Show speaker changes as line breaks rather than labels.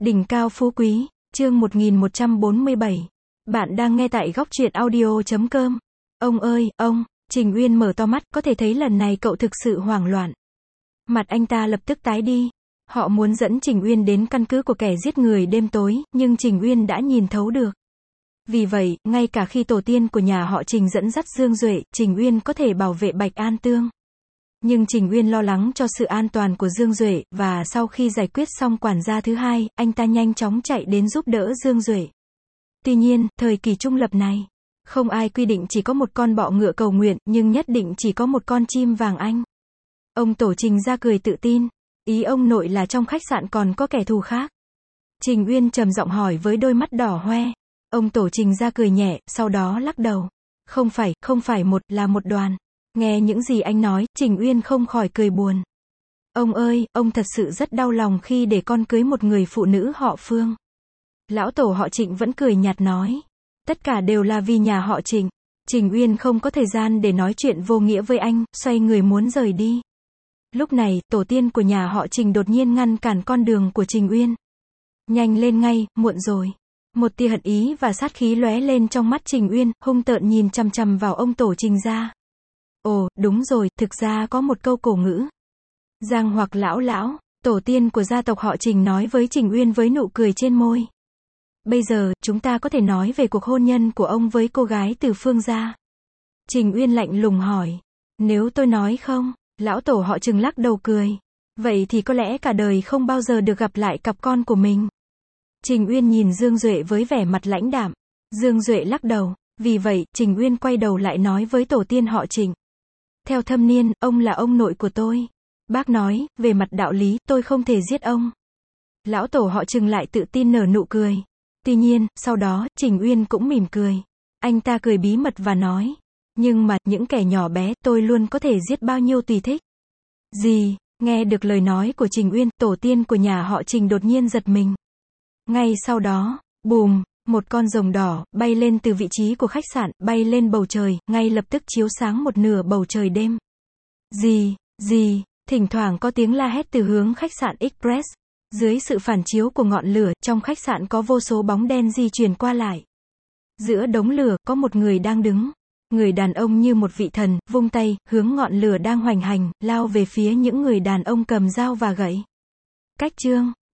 Đỉnh cao phú quý, chương 1147. Bạn đang nghe tại góc truyện audio.com. Ông ơi, ông, Trình Uyên mở to mắt, có thể thấy lần này cậu thực sự hoảng loạn. Mặt anh ta lập tức tái đi. Họ muốn dẫn Trình Uyên đến căn cứ của kẻ giết người đêm tối, nhưng Trình Uyên đã nhìn thấu được. Vì vậy, ngay cả khi tổ tiên của nhà họ Trình dẫn dắt Dương Duệ, Trình Uyên có thể bảo vệ Bạch An Tương. Nhưng Trình Uyên lo lắng cho sự an toàn của Dương Duệ, và sau khi giải quyết xong quản gia thứ hai, anh ta nhanh chóng chạy đến giúp đỡ Dương Duệ. Tuy nhiên, thời kỳ trung lập này, không ai quy định chỉ có một con bọ ngựa cầu nguyện, nhưng nhất định chỉ có một con chim vàng Anh. Ông tổ Trình ra cười tự tin. Ý ông nội là trong khách sạn còn có kẻ thù khác? Trình Uyên trầm giọng hỏi với đôi mắt đỏ hoe. Ông tổ Trình ra cười nhẹ, sau đó lắc đầu. Không phải một, là một đoàn. Nghe những gì anh nói, Trình Uyên không khỏi cười buồn. Ông ơi, ông thật sự rất đau lòng khi để con cưới một người phụ nữ họ Phương. Lão tổ họ Trịnh vẫn cười nhạt nói. Tất cả đều là vì nhà họ Trịnh. Trình Uyên không có thời gian để nói chuyện vô nghĩa với anh, xoay người muốn rời đi. Lúc này, tổ tiên của nhà họ Trình đột nhiên ngăn cản con đường của Trình Uyên. Nhanh lên ngay, muộn rồi. Một tia hận ý và sát khí lóe lên trong mắt Trình Uyên, hung tợn nhìn chằm chằm vào ông tổ Trình gia. Ồ, đúng rồi, thực ra có một câu cổ ngữ. Giang hoặc lão, tổ tiên của gia tộc họ Trình nói với Trình Uyên với nụ cười trên môi. Bây giờ, chúng ta có thể nói về cuộc hôn nhân của ông với cô gái từ Phương gia. Trình Uyên lạnh lùng hỏi. Nếu tôi nói không, lão tổ họ Trình lắc đầu cười. Vậy thì có lẽ cả đời không bao giờ được gặp lại cặp con của mình. Trình Uyên nhìn Dương Duệ với vẻ mặt lãnh đạm. Dương Duệ lắc đầu. Vì vậy, Trình Uyên quay đầu lại nói với tổ tiên họ Trình. Theo thâm niên, ông là ông nội của tôi. Bác nói, về mặt đạo lý, tôi không thể giết ông. Lão tổ họ Trình lại tự tin nở nụ cười. Tuy nhiên, sau đó, Trình Uyên cũng mỉm cười. Anh ta cười bí mật và nói. Nhưng mà, những kẻ nhỏ bé, tôi luôn có thể giết bao nhiêu tùy thích. Gì? Nghe được lời nói của Trình Uyên, tổ tiên của nhà họ Trình đột nhiên giật mình. Ngay sau đó, bùm, một con rồng đỏ, bay lên từ vị trí của khách sạn, bay lên bầu trời, ngay lập tức chiếu sáng một nửa bầu trời đêm. Gì, thỉnh thoảng có tiếng la hét từ hướng khách sạn Express. Dưới sự phản chiếu của ngọn lửa, trong khách sạn có vô số bóng đen di chuyển qua lại. Giữa đống lửa, có một người đang đứng. Người đàn ông như một vị thần, vung tay, hướng ngọn lửa đang hoành hành, lao về phía những người đàn ông cầm dao và gậy. Cách chương